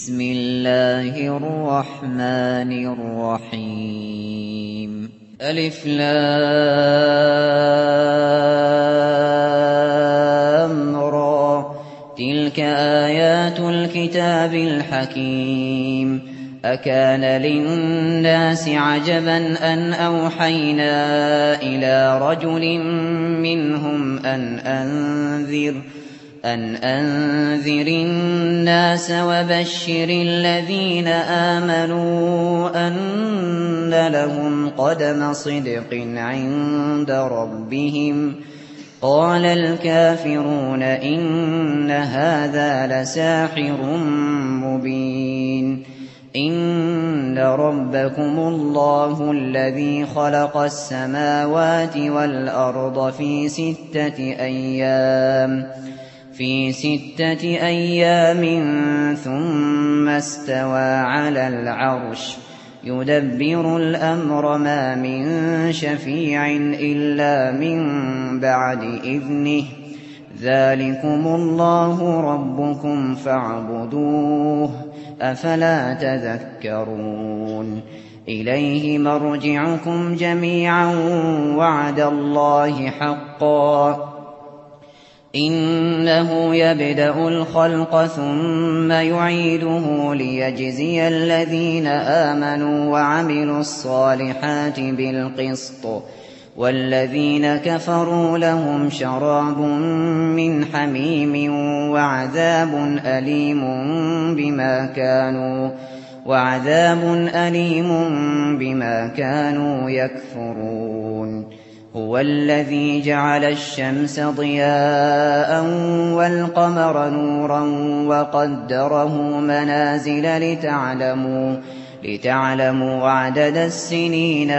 بسم الله الرحمن الرحيم ألف لام را تلك آيات الكتاب الحكيم أكان للناس عجبا أن أوحينا إلى رجل منهم أن أنذر الناس وبشر الذين آمنوا أن لهم قدم صدق عند ربهم قال الكافرون إن هذا لساحر مبين إن ربكم الله الذي خلق السماوات والأرض في ستة أيام ثم استوى على العرش يدبر الأمر ما من شفيع إلا من بعد إذنه ذلكم الله ربكم فاعبدوه أفلا تذكرون إليه مرجعكم جميعا وعد الله حقا إنه يبدأ الخلق ثم يعيده ليجزي الذين آمنوا وعملوا الصالحات بالقسط والذين كفروا لهم شراب من حميم وعذاب أليم بما كانوا يكفرون هو الذي جعل الشمس ضياء والقمر نورا وقدره منازل لتعلموا عدد السنين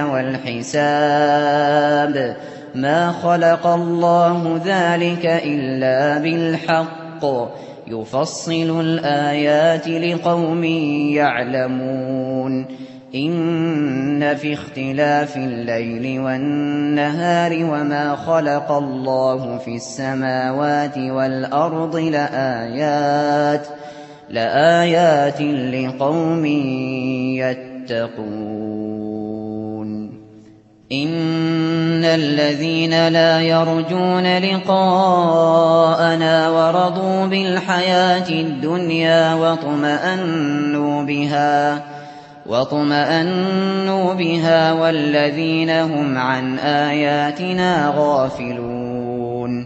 والحساب ما خلق الله ذلك إلا بالحق يفصل الآيات لقوم يعلمون إن في اختلاف الليل والنهار وما خلق الله في السماوات والأرض لآيات لقوم يتقون إن الذين لا يرجون لقاءنا ورضوا بالحياة الدنيا واطمأنوا بها والذين هم عن آياتنا غافلون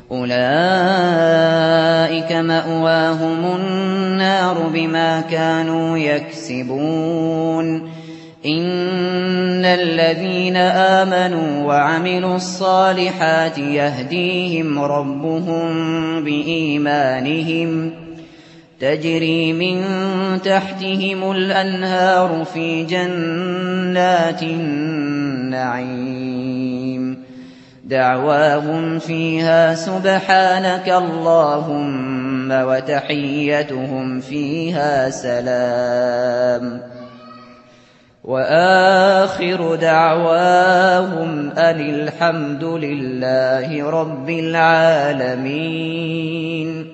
أولئك مأواهم النار بما كانوا يكسبون إن الذين آمنوا وعملوا الصالحات يهديهم ربهم بإيمانهم تجري من تحتهم الأنهار في جنات النعيم دعواهم فيها سبحانك اللهم وتحيتهم فيها سلام وآخر دعواهم أن الحمد لله رب العالمين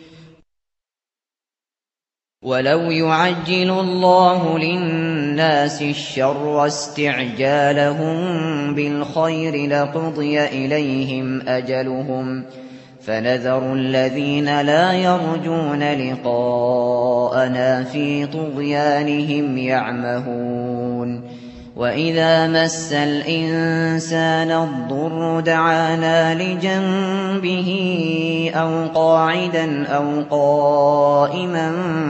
ولو يعجل الله للناس الشر استعجالهم بالخير لقضي إليهم أجلهم فنذر الذين لا يرجون لقاءنا في طغيانهم يعمهون وإذا مس الإنسان الضر دعانا لجنبه أو قاعدا أو قائما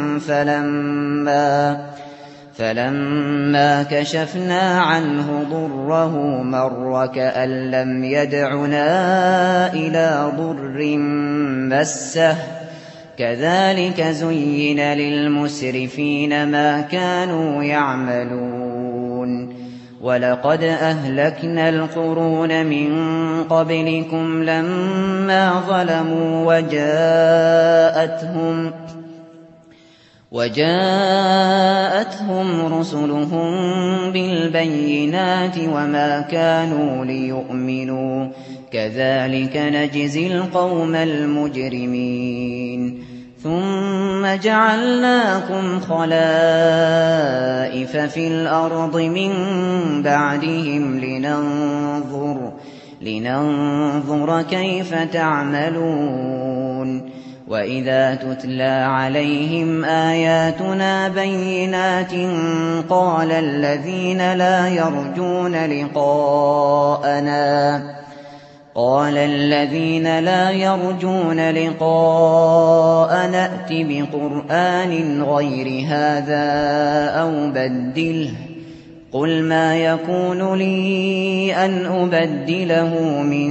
فلما كشفنا عنه ضره مر كأن لم يدعنا إلى ضر مسه كذلك زين للمسرفين ما كانوا يعملون ولقد أهلكنا القرون من قبلكم لما ظلموا وجاءتهم رسلهم بالبينات وما كانوا ليؤمنوا كذلك نجزي القوم المجرمين ثم جعلناكم خلائف في الأرض من بعدهم لننظر كيف تعملون وإذا تتلى عليهم آياتنا بينات قال الذين لا يرجون لقاءنا ائت بقرآن غير هذا أو بدله قل ما يكون لي أن أبدله من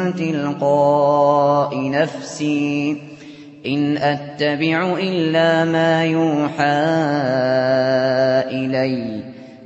تلقاء نفسي إن أتبع إلا ما يوحى إلي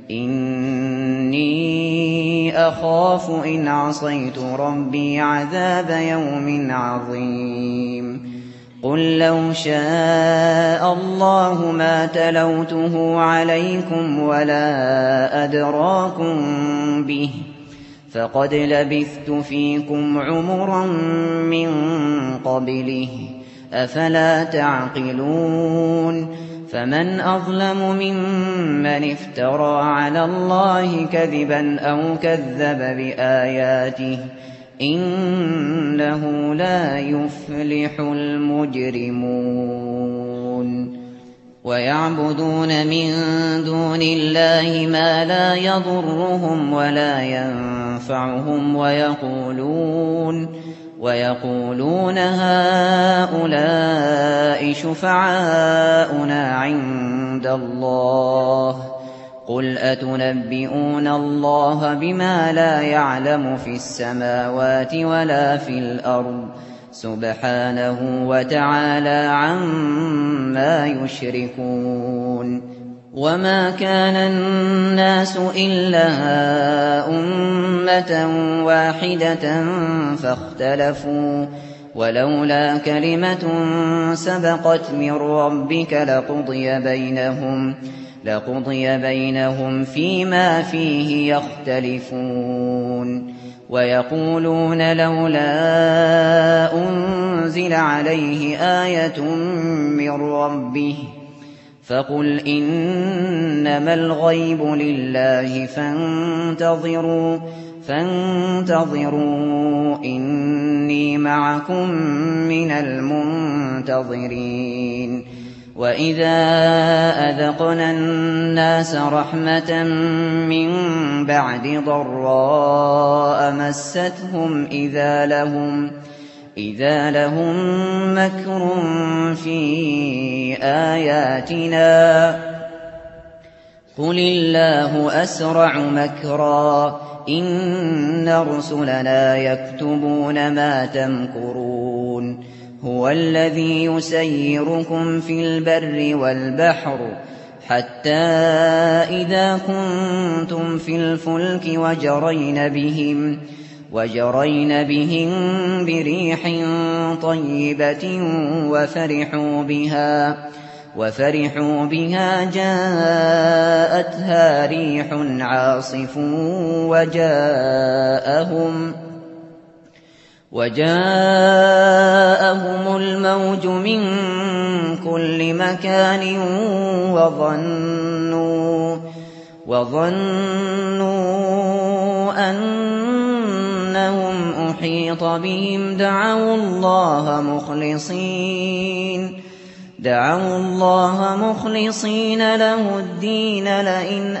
إني أخاف إن عصيت ربي عذاب يوم عظيم قل لو شاء الله ما تلوته عليكم ولا أدراكم به فقد لبثت فيكم عمرا من قبله أفلا تعقلون فمن أظلم ممن افترى على الله كذبا أو كذب بآياته إنه لا يفلح المجرمون ويعبدون من دون الله ما لا يضرهم ولا ينفعهم ويقولون هؤلاء شفعاؤنا عند الله قل أتنبئون الله بما لا يعلم في السماوات ولا في الأرض سبحانه وتعالى عما يشركون وما كان الناس إلا أمة واحدة فاختلفوا ولولا كلمة سبقت من ربك لقضي بينهم فيما فيه يختلفون ويقولون لولا أنزل عليه آية من ربه فقل إنما الغيب لله فانتظروا إني معكم من المنتظرين وإذا أذقنا الناس رحمة من بعد ضراء مستهم إذا لهم مكر في آياتنا قل الله أسرع مكرا إن رسلنا يكتبون ما تمكرون هو الذي يسيركم في البر والبحر حتى إذا كنتم في الفلك وجرين بهم بريح طيبة وفرحوا بها جاءتها ريح عاصف وجاءهم الموج من كل مكان وظنوا أنهم أحيط بهم دعوا الله مخلصين له الدين لئن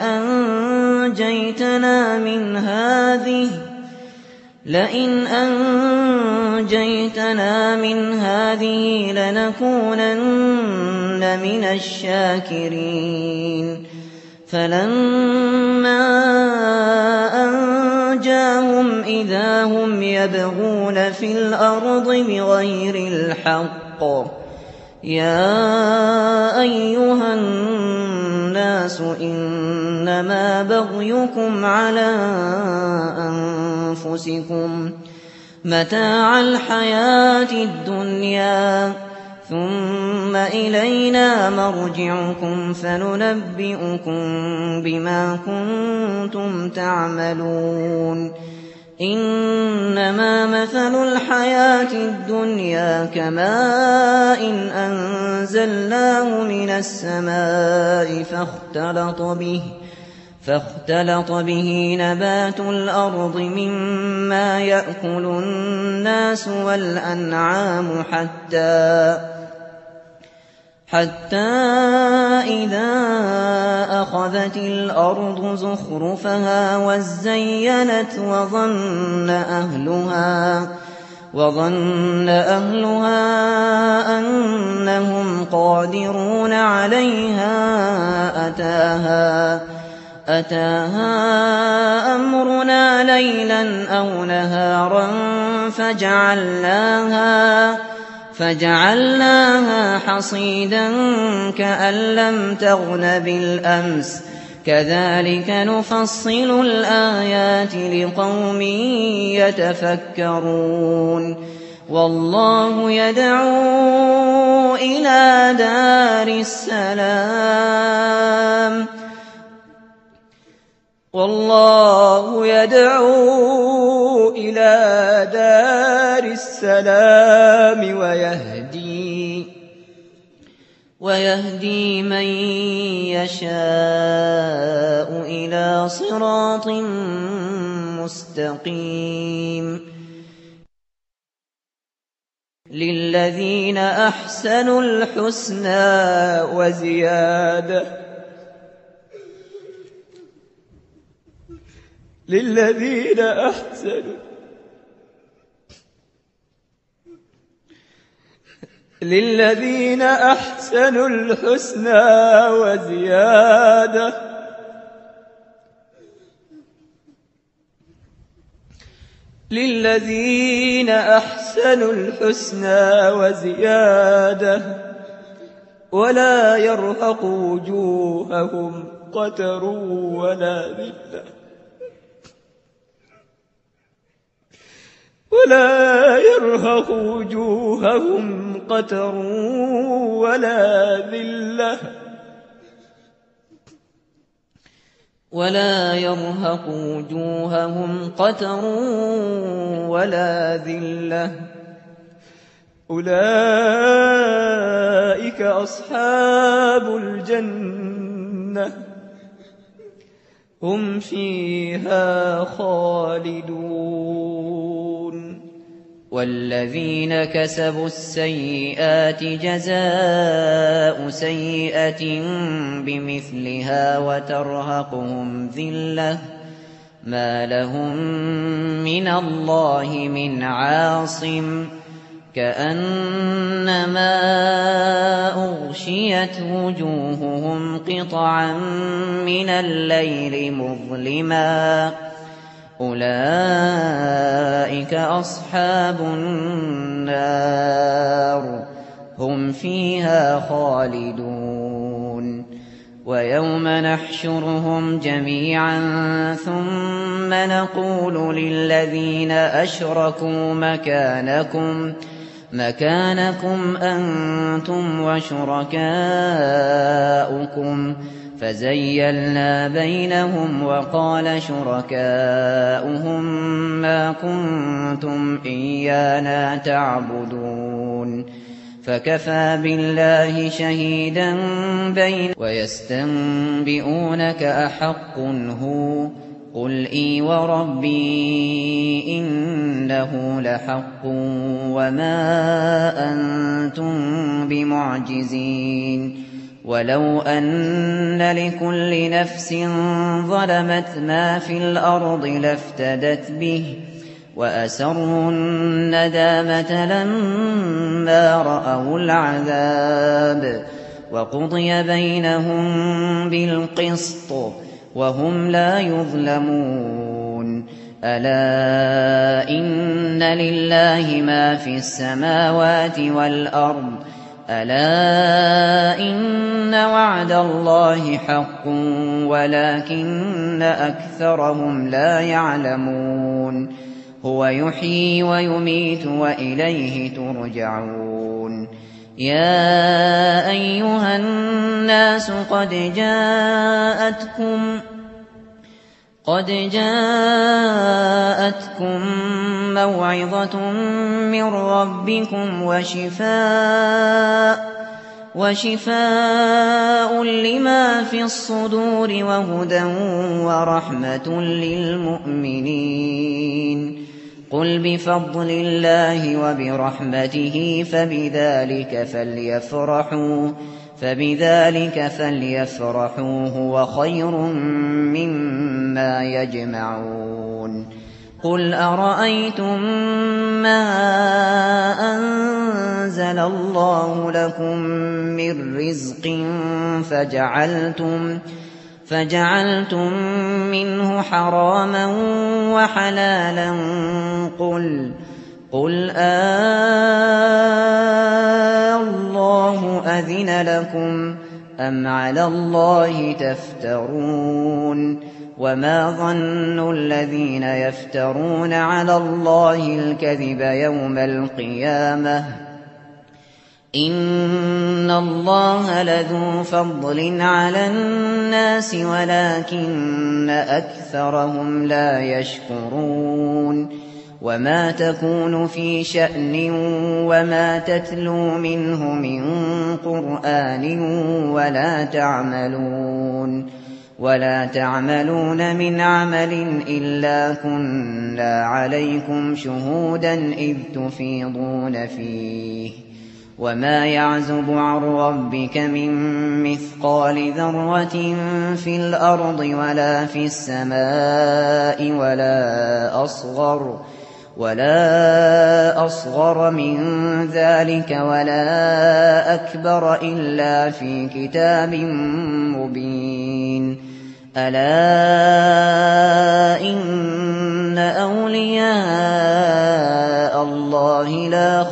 أنجيتنا من هذه لنكونن من الشاكرين فلما أنجاهم إذا هم يبغون في الأرض بغير الحق يا أيها الناس إنما بغيكم على أنفسكم متاع الحياة الدنيا ثم إلينا مرجعكم فننبئكم بما كنتم تعملون إنما مثل الحياة الدنيا كماء أنزلناه من السماء فاختلط به نبات الأرض مما يأكل الناس والأنعام حتى إذا أخذت الأرض زخرفها وزينت وظن أهلها أنهم قادرون عليها أتاها أمرنا ليلا أو نهارا فجعلناها حصيدا كأن لم تغن بالأمس كذلك نفصل الآيات لقوم يتفكرون والله يدعو إلى دار السلام ويهدي من يشاء إلى صراط مستقيم للذين أحسنوا الحسنى وزيادة للذين أحسنوا الحسنى وزيادة ولا يرهق وجوههم قتر ولا ذلة أولئك أصحاب الجنة هم فيها خالدون والذين كسبوا السيئات جزاء سيئة بمثلها وترهقهم ذلة ما لهم من الله من عاصم كأنما أغشيت وجوههم قطعا من الليل مظلما أولئك أصحاب النار هم فيها خالدون ويوم نحشرهم جميعا ثم نقول للذين أشركوا مكانكم أنتم وشركاؤكم فزيلنا بينهم وقال شركاؤهم ما كنتم إيانا تعبدون فكفى بالله شهيدا بيننا ويستنبئونك أحق هو قل إي وربي إنه لحق وما أنتم بمعجزين ولو أن لكل نفس ظلمت ما في الأرض لافتدت به وأسروا الندامة لما رأوا العذاب وقضي بينهم بالقسط وهم لا يظلمون ألا إن لله ما في السماوات والأرض ألا إن وعد الله حق ولكن أكثرهم لا يعلمون هو يحيي ويميت وإليه ترجعون يا أيها قد جاءتكم موعظة من ربكم وشفاء لما في الصدور وهدى ورحمة للمؤمنين. قل بفضل الله وبرحمته فبذلك فليفرحوا هو خير مما يجمعون. قل أرأيتم ما أنزل الله لكم من رزق فجعلتم منه حراما وحلالا قل الله أذن لكم أم على الله تفترون؟ وما ظن الذين يفترون على الله الكذب يوم القيامة إن الله لذو فضل على الناس ولكن أكثرهم لا يشكرون. وما تكون في شأن وما تتلو منه من قرآن ولا تعملون من عمل إلا كنا عليكم شهودا إذ تفيضون فيه. وما يعزب عن ربك من مثقال ذرة في الأرض ولا في السماء ولا أصغر من ذلك ولا أكبر إلا في كتاب مبين. ألا إن أولياء الله لا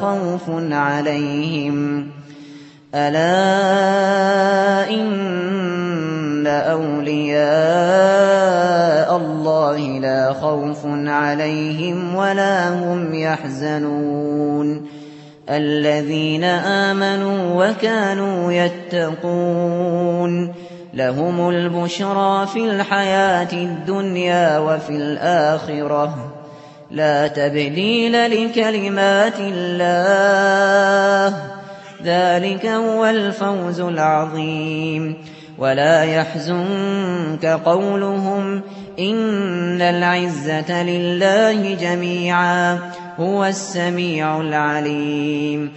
خوف عليهم ولا هم يحزنون. الذين آمنوا وكانوا يتقون لهم البشرى في الحياة الدنيا وفي الآخرة لا تبديل لكلمات الله ذلك هو الفوز العظيم. ولا يحزنك قولهم إن العزة لله جميعا هو السميع العليم.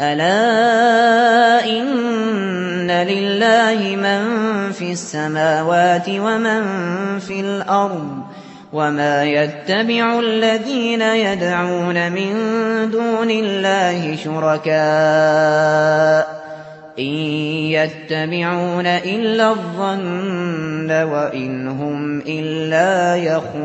ألا إن لله من في السماوات ومن في الأرض وما يتبع الذين يدعون من دون الله شركاء إن يتبعون إلا الظن وإن هم إلا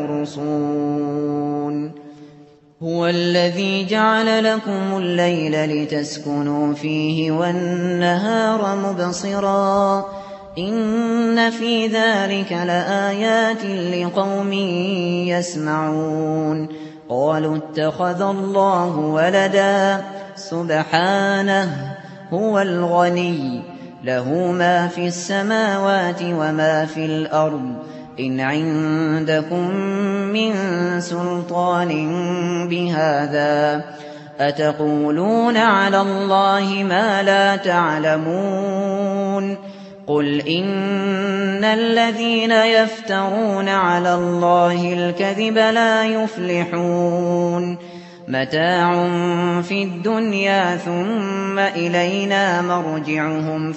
يخرصون. هو الذي جعل لكم الليل لتسكنوا فيه والنهار مبصرا إن في ذلك لآيات لقوم يسمعون. قالوا اتخذ الله ولدا سبحانه هو الغني له ما في السماوات وما في الأرض إن عندكم من سلطان بهذا أتقولون على الله ما لا تعلمون. قل إن الذين يفترون على الله الكذب لا يفلحون. متاع في الدنيا ثم إلينا مرجعهم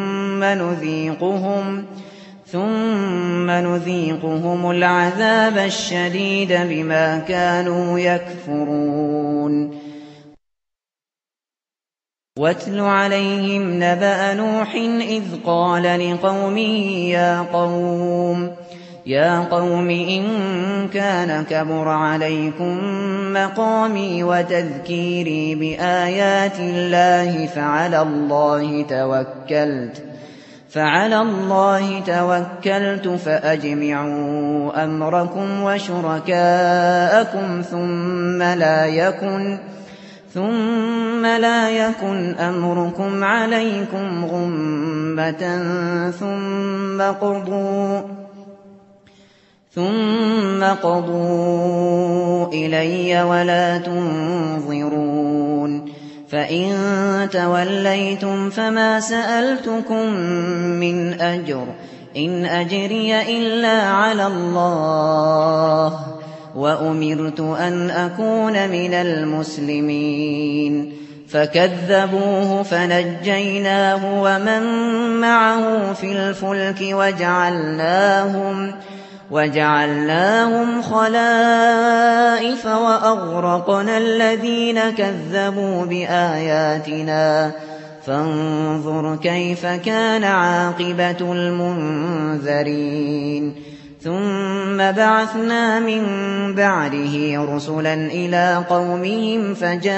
ثم نذيقهم العذاب الشديد بما كانوا يكفرون. واتل عليهم نبأ نوح إذ قال لقومه يا قوم إن كان كبر عليكم مقامي وتذكيري بآيات الله فعلى الله توكلت فأجمعوا أمركم وشركاءكم ثم لا يكن أمركم عليكم غمة ثم قضوا إلي ولا تنظرون فإن توليتم فما سألتكم من أجر إن أجري إلا على الله وأمرت أن أكون من المسلمين فكذبوه فنجيناه ومن معه في الفلك وجعلناهم خلائف وأغرقنا الذين كذبوا بآياتنا فانظر كيف كان عاقبة المنذرين ثم بعثنا من بعده رسلا إلى قومهم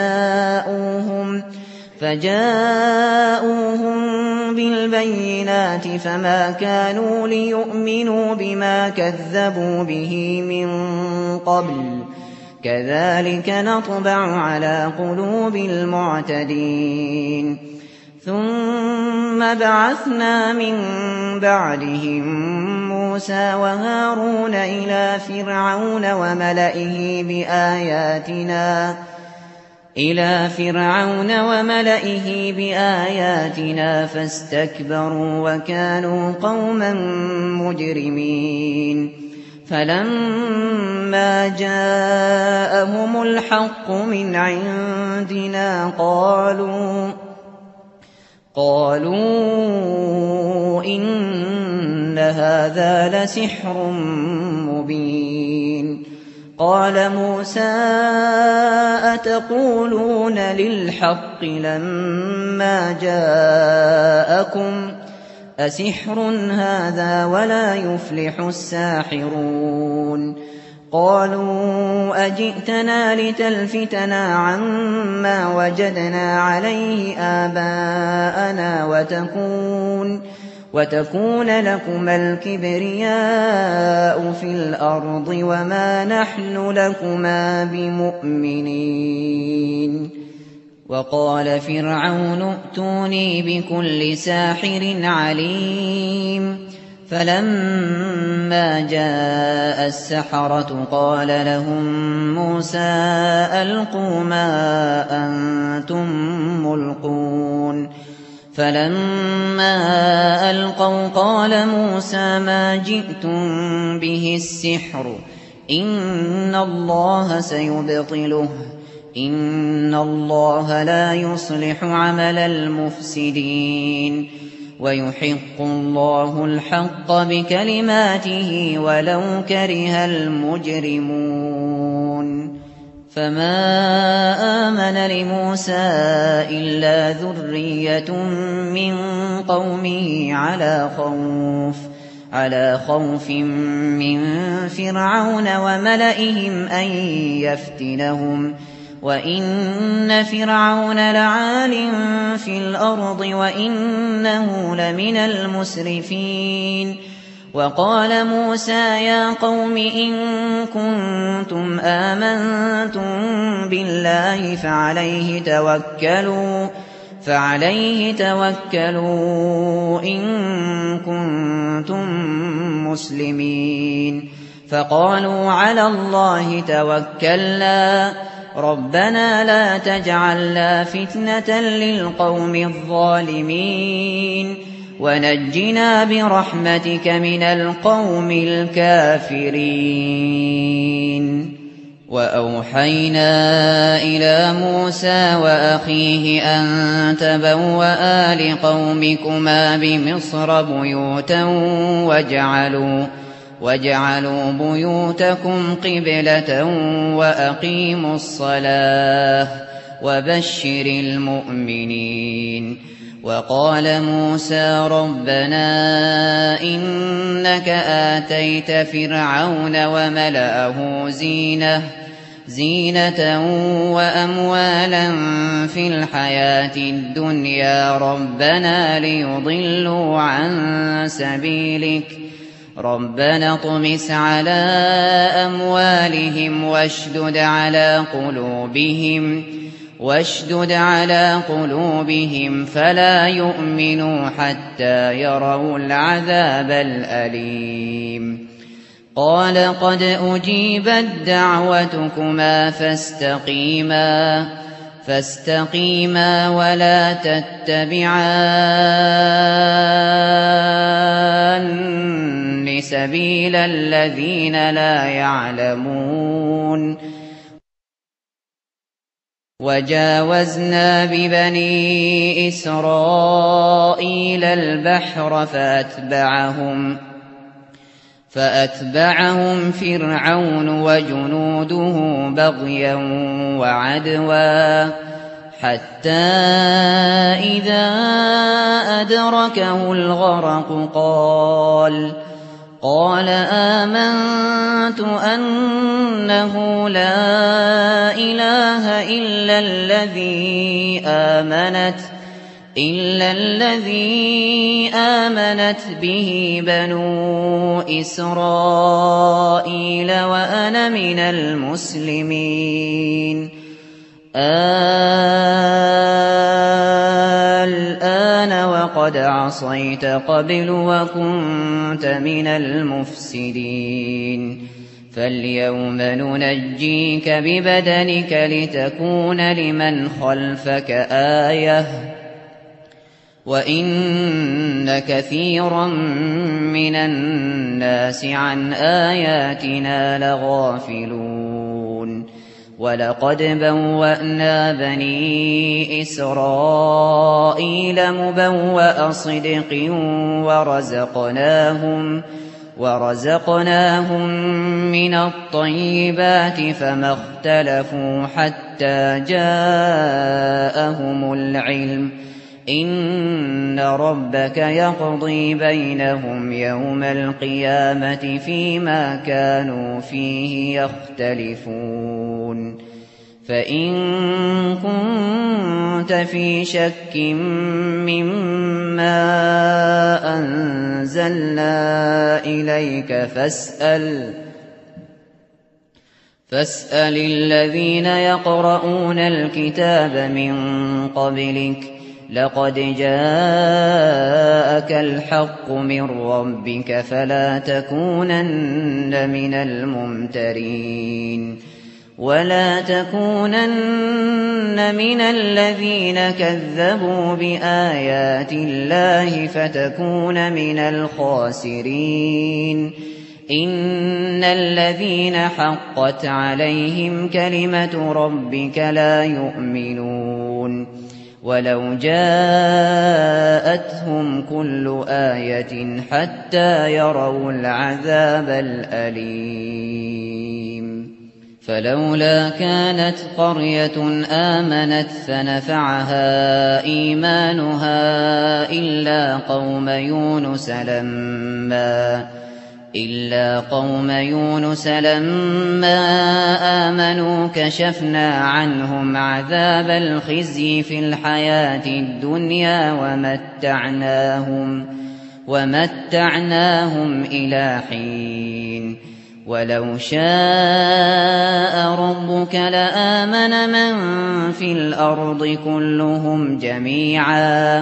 فجاءوهم بالبينات فما كانوا ليؤمنوا بما كذبوا به من قبل كذلك نطبع على قلوب المعتدين ثم بعثنا من بعدهم موسى وهارون إلى فرعون وملئه بآياتنا فاستكبروا وكانوا قوما مجرمين فلما جاءهم الحق من عندنا قالوا إن هذا لسحر مبين قال موسى أتقولون للحق لما جاءكم أسحر هذا ولا يفلح الساحرون قالوا أجئتنا لتلفتنا عما وجدنا عليه آباءنا وتكون لكما الكبرياء في الأرض وما نحن لكما بمؤمنين وقال فرعون ائتوني بكل ساحر عليم فلما جاء السحرة قال لهم موسى ألقوا ما أنتم ملقون فلما ألقوا قال موسى ما جئتم به السحر إن الله سيبطله إن الله لا يصلح عمل المفسدين ويحق الله الحق بكلماته ولو كره المجرمون فما آمن لموسى إلا ذرية من قومه على خوف من فرعون وملئهم أن يفتنهم وإن فرعون لعال في الأرض وإنه لمن المسرفين وقال موسى يا قوم إن كنتم آمنتم بالله فعليه توكلوا إن كنتم مسلمين فقالوا على الله توكلنا ربنا لا تجعلنا فتنة للقوم الظالمين ونجنا برحمتك من القوم الكافرين وأوحينا إلى موسى وأخيه أن تبوأ لقومكما بمصر بيوتا واجعلوا بيوتكم قبلة وأقيموا الصلاة وبشر المؤمنين وقال موسى ربنا إنك آتيت فرعون وملأه زينة وأموالا في الحياة الدنيا ربنا ليضلوا عن سبيلك ربنا اطمس على أموالهم واشدد على قلوبهم فلا يؤمنوا حتى يروا العذاب الأليم قال قد أجيبت دعوتكما فاستقيما ولا تتبعان سبيل الذين لا يعلمون وجاوزنا ببني إسرائيل البحر فأتبعهم فرعون وجنوده بغيا وعدوا حتى إذا أدركه الغرق قال آمنت أنه لا إله إلا الذي آمنت به بنو إسرائيل وأنا من المسلمين الآن وقد عصيت قبل وكنت من المفسدين فاليوم ننجيك ببدنك لتكون لمن خلفك آية وإن كثيرا من الناس عن آياتنا لغافلون ولقد بوأنا بني إسرائيل مبوأ صدق ورزقناهم من الطيبات فما اختلفوا حتى جاءهم العلم إن ربك يقضي بينهم يوم القيامة فيما كانوا فيه يختلفون فإن كنت في شك مما أنزلنا إليك فاسأل الذين يقرؤون الكتاب من قبلك لقد جاءك الحق من ربك فلا تكونن من الممترين ولا تكونن من الذين كذبوا بآيات الله فتكون من الخاسرين إن الذين حقت عليهم كلمة ربك لا يؤمنون ولو جاءتهم كل آية حتى يروا العذاب الأليم فلولا كانت قرية آمنت فنفعها إيمانها إلا قوم يونس لما آمنوا كشفنا عنهم عذاب الخزي في الحياة الدنيا ومتعناهم إلى حين ولو شاء ربك لآمن من في الأرض كلهم جميعا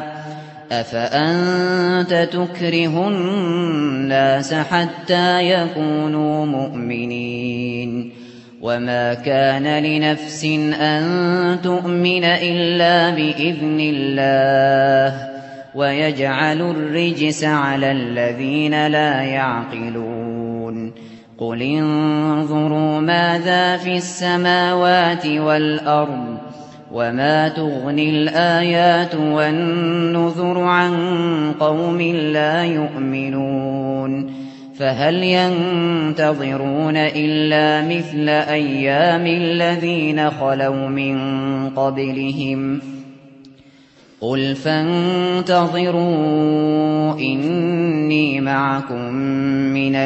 أفأنت تكره الناس حتى يكونوا مؤمنين وما كان لنفس أن تؤمن إلا بإذن الله ويجعل الرجس على الذين لا يعقلون قل انظروا ماذا في السماوات والأرض وما تغني الآيات والنذر عن قوم لا يؤمنون فهل ينتظرون إلا مثل أيام الذين خلوا من قبلهم قل فانتظروا إني معكم من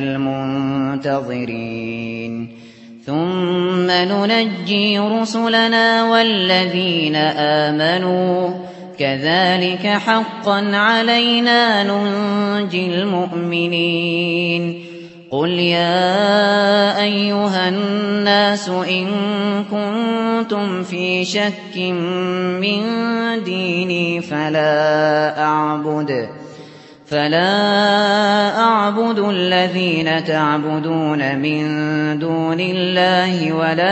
المنتظرين ثم ننجي رسلنا والذين آمنوا كذلك حقا علينا ننجي المؤمنين قل يا أيها الناس إن كنتم في شك من ديني فلا أعبد الذين تعبدون من دون الله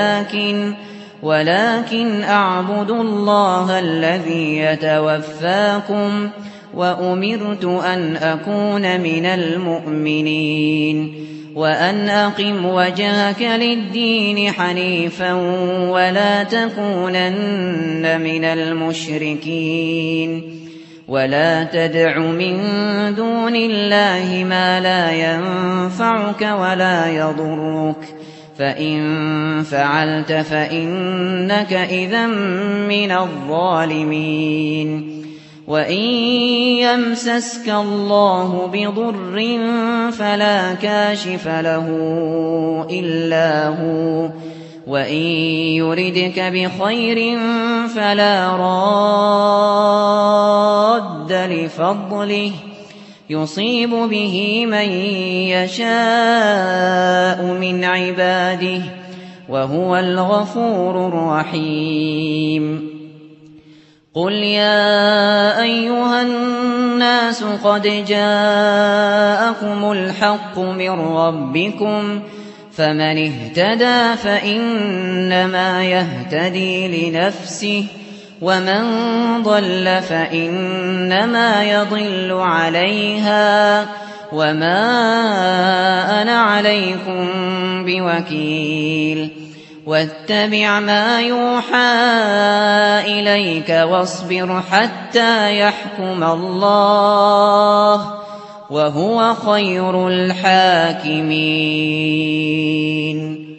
ولكن أعبد الله الذي يتوفاكم وأمرت أن أكون من المؤمنين وأن أقم وجهك للدين حنيفا ولا تكونن من المشركين ولا تدع من دون الله ما لا ينفعك ولا يضرك فإن فعلت فإنك إذا من الظالمين وإن يمسسك الله بضر فلا كاشف له إلا هو وإن يردك بخير فلا راد لفضله يصيب به من يشاء من عباده وهو الغفور الرحيم قل يا أيها الناس قد جاءكم الحق من ربكم فمن اهتدى فإنما يهتدي لنفسه ومن ضل فإنما يضل عليها وما أنا عليكم بوكيل واتبع ما يوحى إليك واصبر حتى يحكم الله وهو خير الحاكمين